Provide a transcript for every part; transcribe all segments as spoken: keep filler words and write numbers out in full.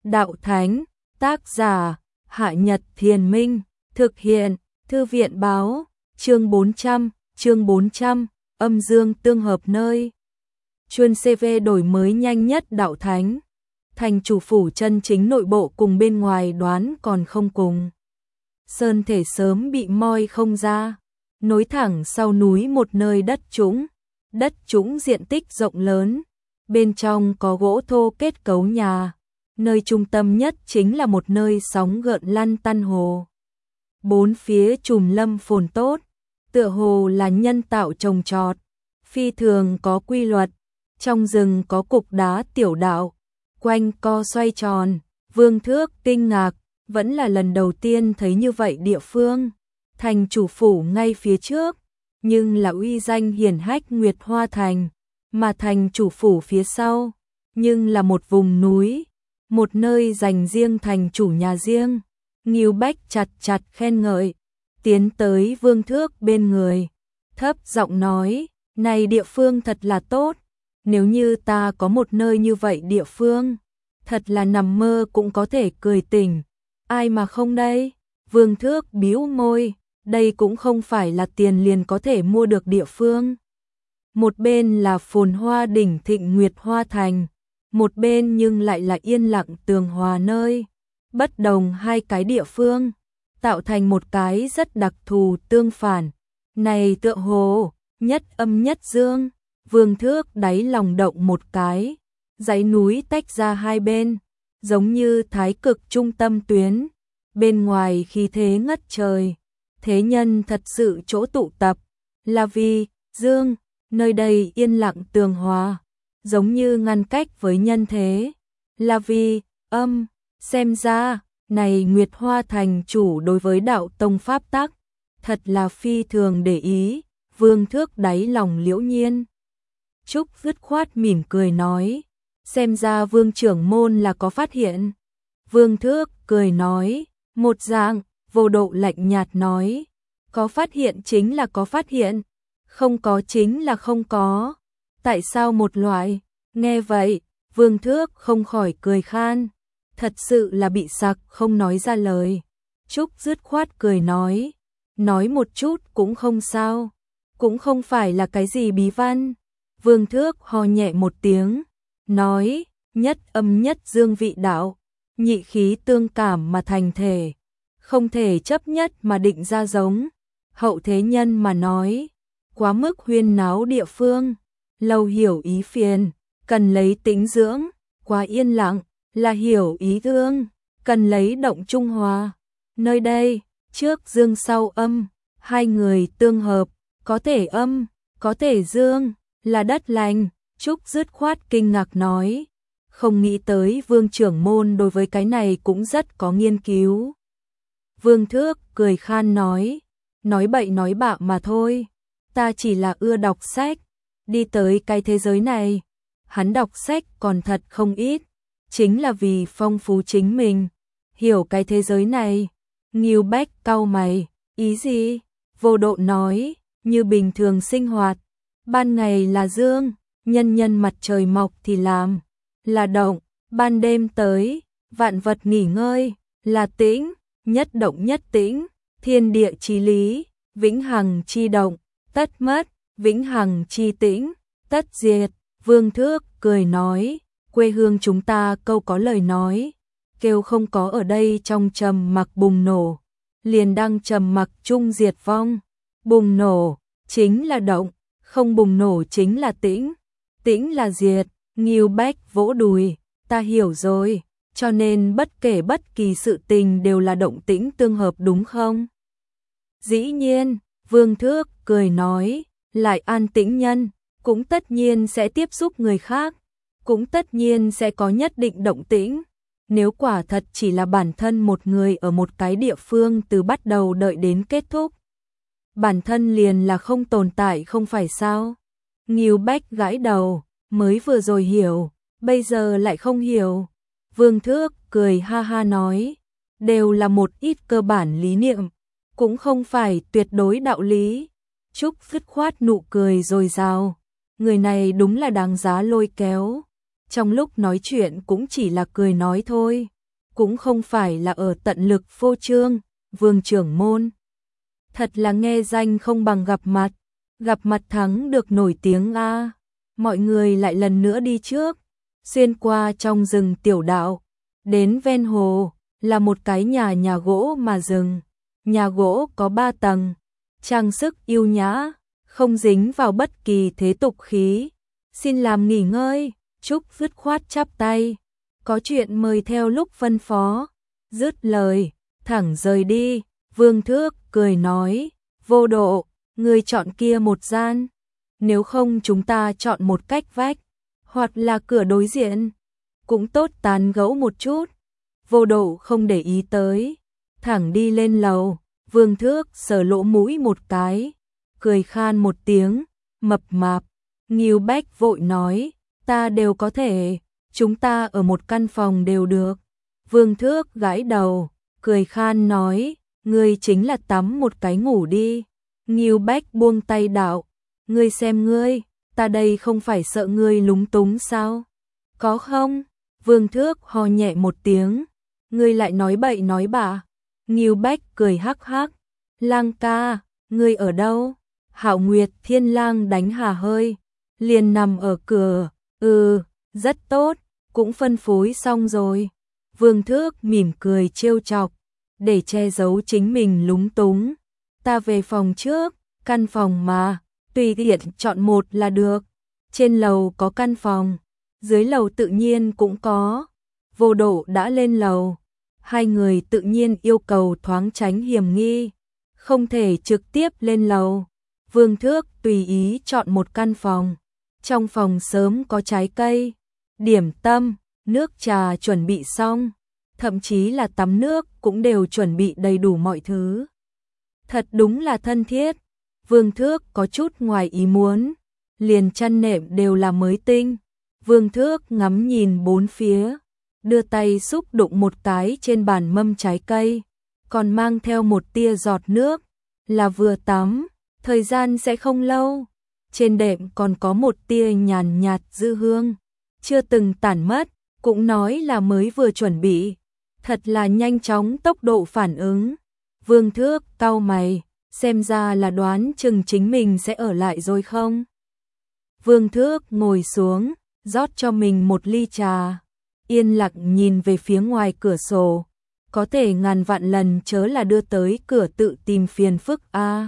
Đạo Thánh, tác giả, Hạ Nhật Thiền Minh, thực hiện, Thư viện báo, chương bốn trăm, chương bốn trăm, âm dương tương hợp nơi. Chuyên xê vê đổi mới nhanh nhất Đạo Thánh. Thành chủ phủ chân chính nội bộ cùng bên ngoài đoán còn không cùng. Sơn thể sớm bị moi không ra, nối thẳng sau núi một nơi đất trũng, đất trũng diện tích rộng lớn, bên trong có gỗ thô kết cấu nhà, nơi trung tâm nhất chính là một nơi sóng gợn lăn tăn hồ. Bốn phía trùm lâm phồn tốt, tựa hồ là nhân tạo trồng trọt, phi thường có quy luật, trong rừng có cục đá tiểu đạo, quanh co xoay tròn, Vương Thước kinh ngạc, vẫn là lần đầu tiên thấy như vậy địa phương. Thành chủ phủ ngay phía trước, nhưng là uy danh hiển hách Nguyệt Hoa Thành, mà thành chủ phủ phía sau, nhưng là một vùng núi, một nơi dành riêng thành chủ nhà riêng. Ngưu Bách chặt chặt khen ngợi, tiến tới Vương Thước bên người, thấp giọng nói, này địa phương thật là tốt, nếu như ta có một nơi như vậy địa phương, thật là nằm mơ cũng có thể cười tỉnh, ai mà không đây? Vương Thước bĩu môi, đây cũng không phải là tiền liền có thể mua được địa phương. Một bên là phồn hoa đỉnh thịnh Nguyệt Hoa Thành, một bên nhưng lại là yên lặng tường hòa nơi. Bất đồng hai cái địa phương, tạo thành một cái rất đặc thù tương phản. Này tựa hồ, nhất âm nhất dương, Vương Thước đáy lòng động một cái, dãy núi tách ra hai bên, giống như thái cực trung tâm tuyến, bên ngoài khí thế ngất trời. Thế nhân thật sự chỗ tụ tập, là vì, dương, nơi đây yên lặng tường hòa, giống như ngăn cách với nhân thế, là vì, âm, xem ra, này Nguyệt Hoa Thành chủ đối với đạo tông pháp tắc, thật là phi thường để ý. Vương Thước đáy lòng liễu nhiên. Trúc dứt khoát mỉm cười nói, xem ra Vương trưởng môn là có phát hiện. Vương Thước cười nói, một dạng, vô độ lạnh nhạt nói, có phát hiện chính là có phát hiện, không có chính là không có. Tại sao một loại? Nghe vậy, Vương Thước không khỏi cười khan, thật sự là bị sặc không nói ra lời. Trúc dứt khoát cười nói, nói một chút cũng không sao, cũng không phải là cái gì bí văn. Vương Thước ho nhẹ một tiếng, nói, nhất âm nhất dương vị đạo, nhị khí tương cảm mà thành thể, không thể chấp nhất mà định ra giống. Hậu thế nhân mà nói, quá mức huyên náo địa phương, lâu hiểu ý phiền, cần lấy tĩnh dưỡng, quá yên lặng, là hiểu ý thương, cần lấy động trung hòa. Nơi đây, trước dương sau âm, hai người tương hợp, có thể âm, có thể dương, là đất lành. Trúc dứt khoát kinh ngạc nói, không nghĩ tới Vương trưởng môn đối với cái này cũng rất có nghiên cứu. Vương Thước cười khan nói, nói bậy nói bạ mà thôi, ta chỉ là ưa đọc sách, đi tới cái thế giới này, hắn đọc sách còn thật không ít, chính là vì phong phú chính mình, hiểu cái thế giới này. Ngưu Bách cau mày, ý gì? Vô độ nói, như bình thường sinh hoạt, ban ngày là dương, nhân nhân mặt trời mọc thì làm, là động, ban đêm tới, vạn vật nghỉ ngơi, là tĩnh, nhất động nhất tĩnh, thiên địa chí lý, vĩnh hằng chi động, tất mất, vĩnh hằng chi tĩnh, tất diệt. Vương Thước cười nói, quê hương chúng ta câu có lời nói, kêu không có ở đây trong trầm mặc bùng nổ, liền đang trầm mặc chung diệt vong. Bùng nổ chính là động, không bùng nổ chính là tĩnh, tĩnh là diệt. Ngưu Bách vỗ đùi, ta hiểu rồi, cho nên bất kể bất kỳ sự tình đều là động tĩnh tương hợp đúng không? Dĩ nhiên, Vương Thước cười nói, lại an tĩnh nhân, cũng tất nhiên sẽ tiếp xúc người khác, cũng tất nhiên sẽ có nhất định động tĩnh. Nếu quả thật chỉ là bản thân một người ở một cái địa phương từ bắt đầu đợi đến kết thúc, bản thân liền là không tồn tại không phải sao? Ngưu Bách gãi đầu, mới vừa rồi hiểu, bây giờ lại không hiểu. Vương Thước cười ha ha nói, đều là một ít cơ bản lý niệm, cũng không phải tuyệt đối đạo lý. Trúc dứt khoát nụ cười dồi dào, người này đúng là đáng giá lôi kéo. Trong lúc nói chuyện cũng chỉ là cười nói thôi. cũng không phải là ở tận lực phô trương, Vương trưởng môn. Thật là nghe danh không bằng gặp mặt, gặp mặt thắng được nổi tiếng a. Mọi người lại lần nữa đi trước, xuyên qua trong rừng tiểu đạo, đến ven hồ, là một cái nhà nhà gỗ mà rừng. Nhà gỗ có ba tầng, trang sức yêu nhã, không dính vào bất kỳ thế tục khí. Xin làm nghỉ ngơi, Trúc dứt khoát chắp tay, có chuyện mời theo lúc phân phó. Dứt lời, thẳng rời đi. Vương Thước cười nói, Vô Độ, ngươi chọn kia một gian, nếu không chúng ta chọn một cách vách, hoặc là cửa đối diện, cũng tốt tán gẫu một chút. Vô Độ không để ý tới, thẳng đi lên lầu. Vương Thước sờ lỗ mũi một cái, cười khan một tiếng, mập mạp. Ngưu Bách vội nói, ta đều có thể, chúng ta ở một căn phòng đều được. Vương Thước gãi đầu, cười khan nói, ngươi chính là tắm một cái ngủ đi. Ngưu Bách buông tay đạo, ngươi xem ngươi, ta đây không phải sợ ngươi lúng túng sao? Có không? Vương Thước ho nhẹ một tiếng, ngươi lại nói bậy nói bạ. Ngưu Bách cười hắc hắc, Lang ca, ngươi ở đâu? Hạo Nguyệt Thiên Lang đánh hà hơi, liền nằm ở cửa. Ừ, rất tốt, cũng phân phối xong rồi. Vương Thước mỉm cười trêu chọc, để che giấu chính mình lúng túng. Ta về phòng trước, căn phòng mà, tùy tiện chọn một là được. Trên lầu có căn phòng, dưới lầu tự nhiên cũng có. Vô Độ đã lên lầu, hai người tự nhiên yêu cầu thoáng tránh hiểm nghi, không thể trực tiếp lên lầu. Vương Thước tùy ý chọn một căn phòng, trong phòng sớm có trái cây, điểm tâm, nước trà chuẩn bị xong, thậm chí là tắm nước cũng đều chuẩn bị đầy đủ mọi thứ. Thật đúng là thân thiết. Vương Thước có chút ngoài ý muốn, liền chăn nệm đều là mới tinh. Vương Thước ngắm nhìn bốn phía, đưa tay xúc đụng một cái trên bàn mâm trái cây, còn mang theo một tia giọt nước, là vừa tắm, thời gian sẽ không lâu. Trên đệm còn có một tia nhàn nhạt dư hương, chưa từng tản mất, cũng nói là mới vừa chuẩn bị. Thật là nhanh chóng tốc độ phản ứng. Vương Thước cau mày, xem ra là đoán chừng chính mình sẽ ở lại rồi không? Vương Thước ngồi xuống, rót cho mình một ly trà, yên lặng nhìn về phía ngoài cửa sổ. Có thể ngàn vạn lần chớ là đưa tới cửa tự tìm phiền phức a. À,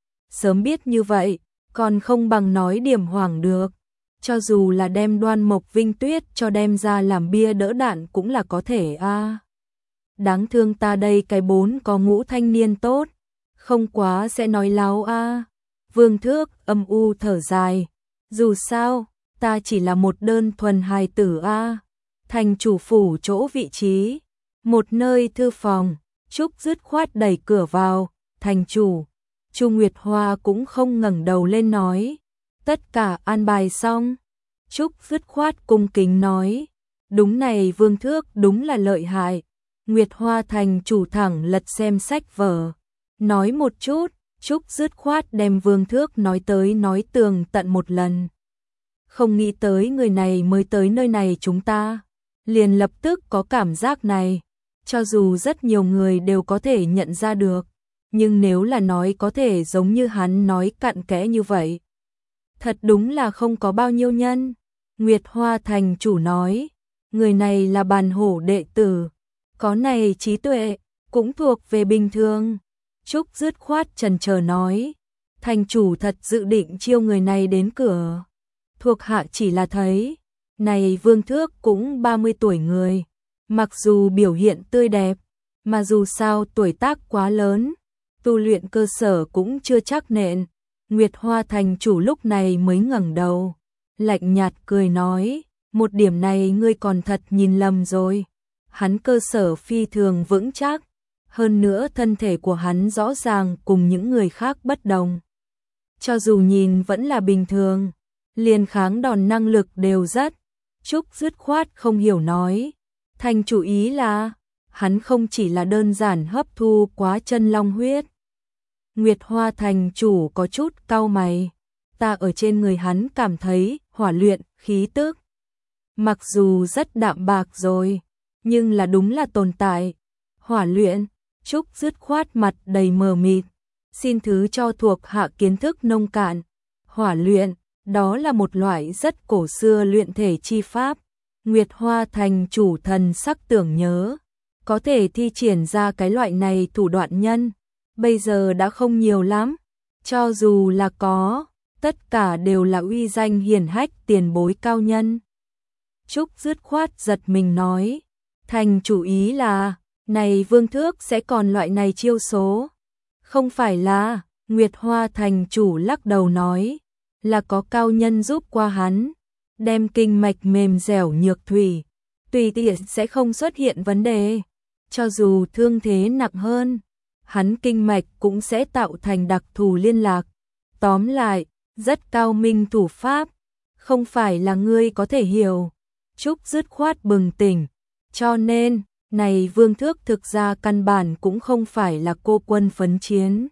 sớm biết như vậy, còn không bằng nói điểm hoảng được. Cho dù là đem Đoan Mộc Vinh Tuyết cho đem ra làm bia đỡ đạn cũng là có thể a. À, đáng thương ta đây cái bốn có ngũ thanh niên tốt, không quá sẽ nói láo a. À. Vương Thước âm u thở dài, dù sao, ta chỉ là một đơn thuần hài tử a. À. Thành chủ phủ chỗ vị trí, một nơi thư phòng, Trúc dứt khoát đẩy cửa vào. Thành chủ. Chu Nguyệt Hoa cũng không ngẩng đầu lên nói, tất cả an bài xong. Trúc dứt khoát cung kính nói, đúng này Vương Thước đúng là lợi hại. Nguyệt Hoa thành chủ thẳng lật xem sách vở, nói một chút. Trúc dứt khoát đem Vương Thước nói tới nói tường tận một lần. Không nghĩ tới người này mới tới nơi này chúng ta, liền lập tức có cảm giác này. Cho dù rất nhiều người đều có thể nhận ra được, nhưng nếu là nói có thể giống như hắn nói cặn kẽ như vậy, thật đúng là không có bao nhiêu nhân. Nguyệt Hoa thành chủ nói, người này là bàn hổ đệ tử, có này trí tuệ, cũng thuộc về bình thường. Trúc dứt khoát chần chờ nói, thành chủ thật dự định chiêu người này đến cửa. Thuộc hạ chỉ là thấy, này Vương Thước cũng ba mươi tuổi người, mặc dù biểu hiện tươi đẹp, mà dù sao tuổi tác quá lớn, tu luyện cơ sở cũng chưa chắc nện. Nguyệt Hoa thành chủ lúc này mới ngẩng đầu, lạnh nhạt cười nói, một điểm này ngươi còn thật nhìn lầm rồi. Hắn cơ sở phi thường vững chắc, hơn nữa thân thể của hắn rõ ràng cùng những người khác bất đồng. Cho dù nhìn vẫn là bình thường, liền kháng đòn năng lực đều rất. Trúc dứt khoát không hiểu nói, thành chủ ý là, hắn không chỉ là đơn giản hấp thu quá chân long huyết. Nguyệt Hoa thành chủ có chút cau mày, ta ở trên người hắn cảm thấy hỏa luyện khí tức, mặc dù rất đạm bạc rồi, nhưng là đúng là tồn tại. Hỏa luyện, Trúc dứt khoát mặt đầy mờ mịt, xin thứ cho thuộc hạ kiến thức nông cạn. Hỏa luyện, đó là một loại rất cổ xưa luyện thể chi pháp. Nguyệt Hoa Thành chủ thần sắc tưởng nhớ, có thể thi triển ra cái loại này thủ đoạn nhân, bây giờ đã không nhiều lắm, cho dù là có, tất cả đều là uy danh hiển hách tiền bối cao nhân. Trúc dứt khoát giật mình nói, thành chủ ý là, này Vương Thước sẽ còn loại này chiêu số. Không phải là, Nguyệt Hoa Thành chủ lắc đầu nói, là có cao nhân giúp qua hắn, đem kinh mạch mềm dẻo nhược thủy, tùy tiện sẽ không xuất hiện vấn đề. Cho dù thương thế nặng hơn, hắn kinh mạch cũng sẽ tạo thành đặc thù liên lạc. Tóm lại, rất cao minh thủ pháp, không phải là ngươi có thể hiểu. Trúc dứt khoát bừng tỉnh, cho nên, này Vương Thước thực ra căn bản cũng không phải là cô quân phấn chiến.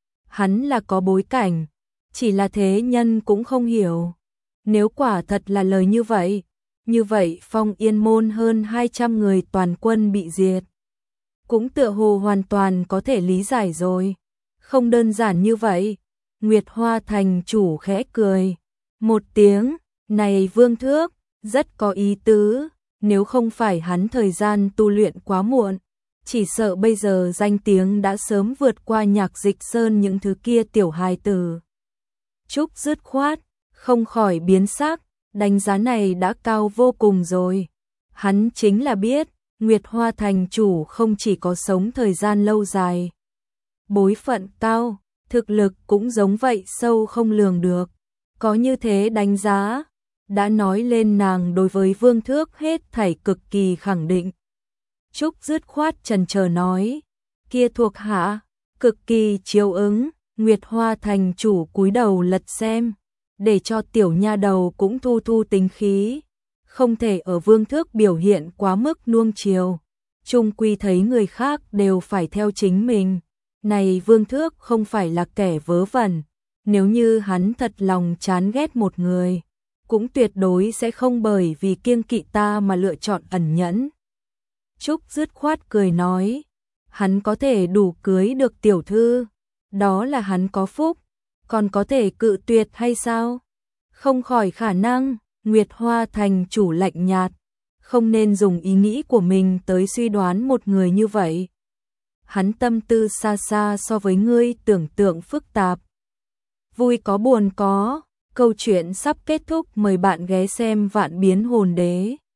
Hắn là có bối cảnh, chỉ là thế nhân cũng không hiểu. Nếu quả thật là lời như vậy, như vậy Phong Yên môn hơn hai trăm người toàn quân bị diệt, cũng tựa hồ hoàn toàn có thể lý giải rồi. Không đơn giản như vậy. Nguyệt Hoa Thành chủ khẽ cười một tiếng, này Vương Thước, rất có ý tứ, nếu không phải hắn thời gian tu luyện quá muộn, chỉ sợ bây giờ danh tiếng đã sớm vượt qua Nhạc Dịch Sơn những thứ kia tiểu hài tử. Trúc dứt khoát, không khỏi biến sắc, đánh giá này đã cao vô cùng rồi. Hắn chính là biết, Nguyệt Hoa Thành chủ không chỉ có sống thời gian lâu dài, bối phận cao, thực lực cũng giống vậy sâu không lường được. Có như thế đánh giá, đã nói lên nàng đối với Vương Thước hết thảy cực kỳ khẳng định. Trúc dứt khoát chần chờ nói, kia thuộc hạ, cực kỳ chiếu ứng. Nguyệt Hoa Thành chủ cúi đầu lật xem, để cho tiểu nha đầu cũng thu thu tính khí, không thể ở Vương Thước biểu hiện quá mức nuông chiều, chung quy thấy người khác đều phải theo chính mình. Này Vương Thước không phải là kẻ vớ vẩn, nếu như hắn thật lòng chán ghét một người, cũng tuyệt đối sẽ không bởi vì kiêng kỵ ta mà lựa chọn ẩn nhẫn. Trúc dứt khoát cười nói, hắn có thể đủ cưới được tiểu thư, đó là hắn có phúc, còn có thể cự tuyệt hay sao? Không khỏi khả năng. Nguyệt Hoa Thành chủ lạnh nhạt, không nên dùng ý nghĩ của mình tới suy đoán một người như vậy. Hắn tâm tư xa xa so với ngươi tưởng tượng phức tạp. Vui có buồn có, câu chuyện sắp kết thúc, mời bạn ghé xem Vạn Biến Hồn Đế.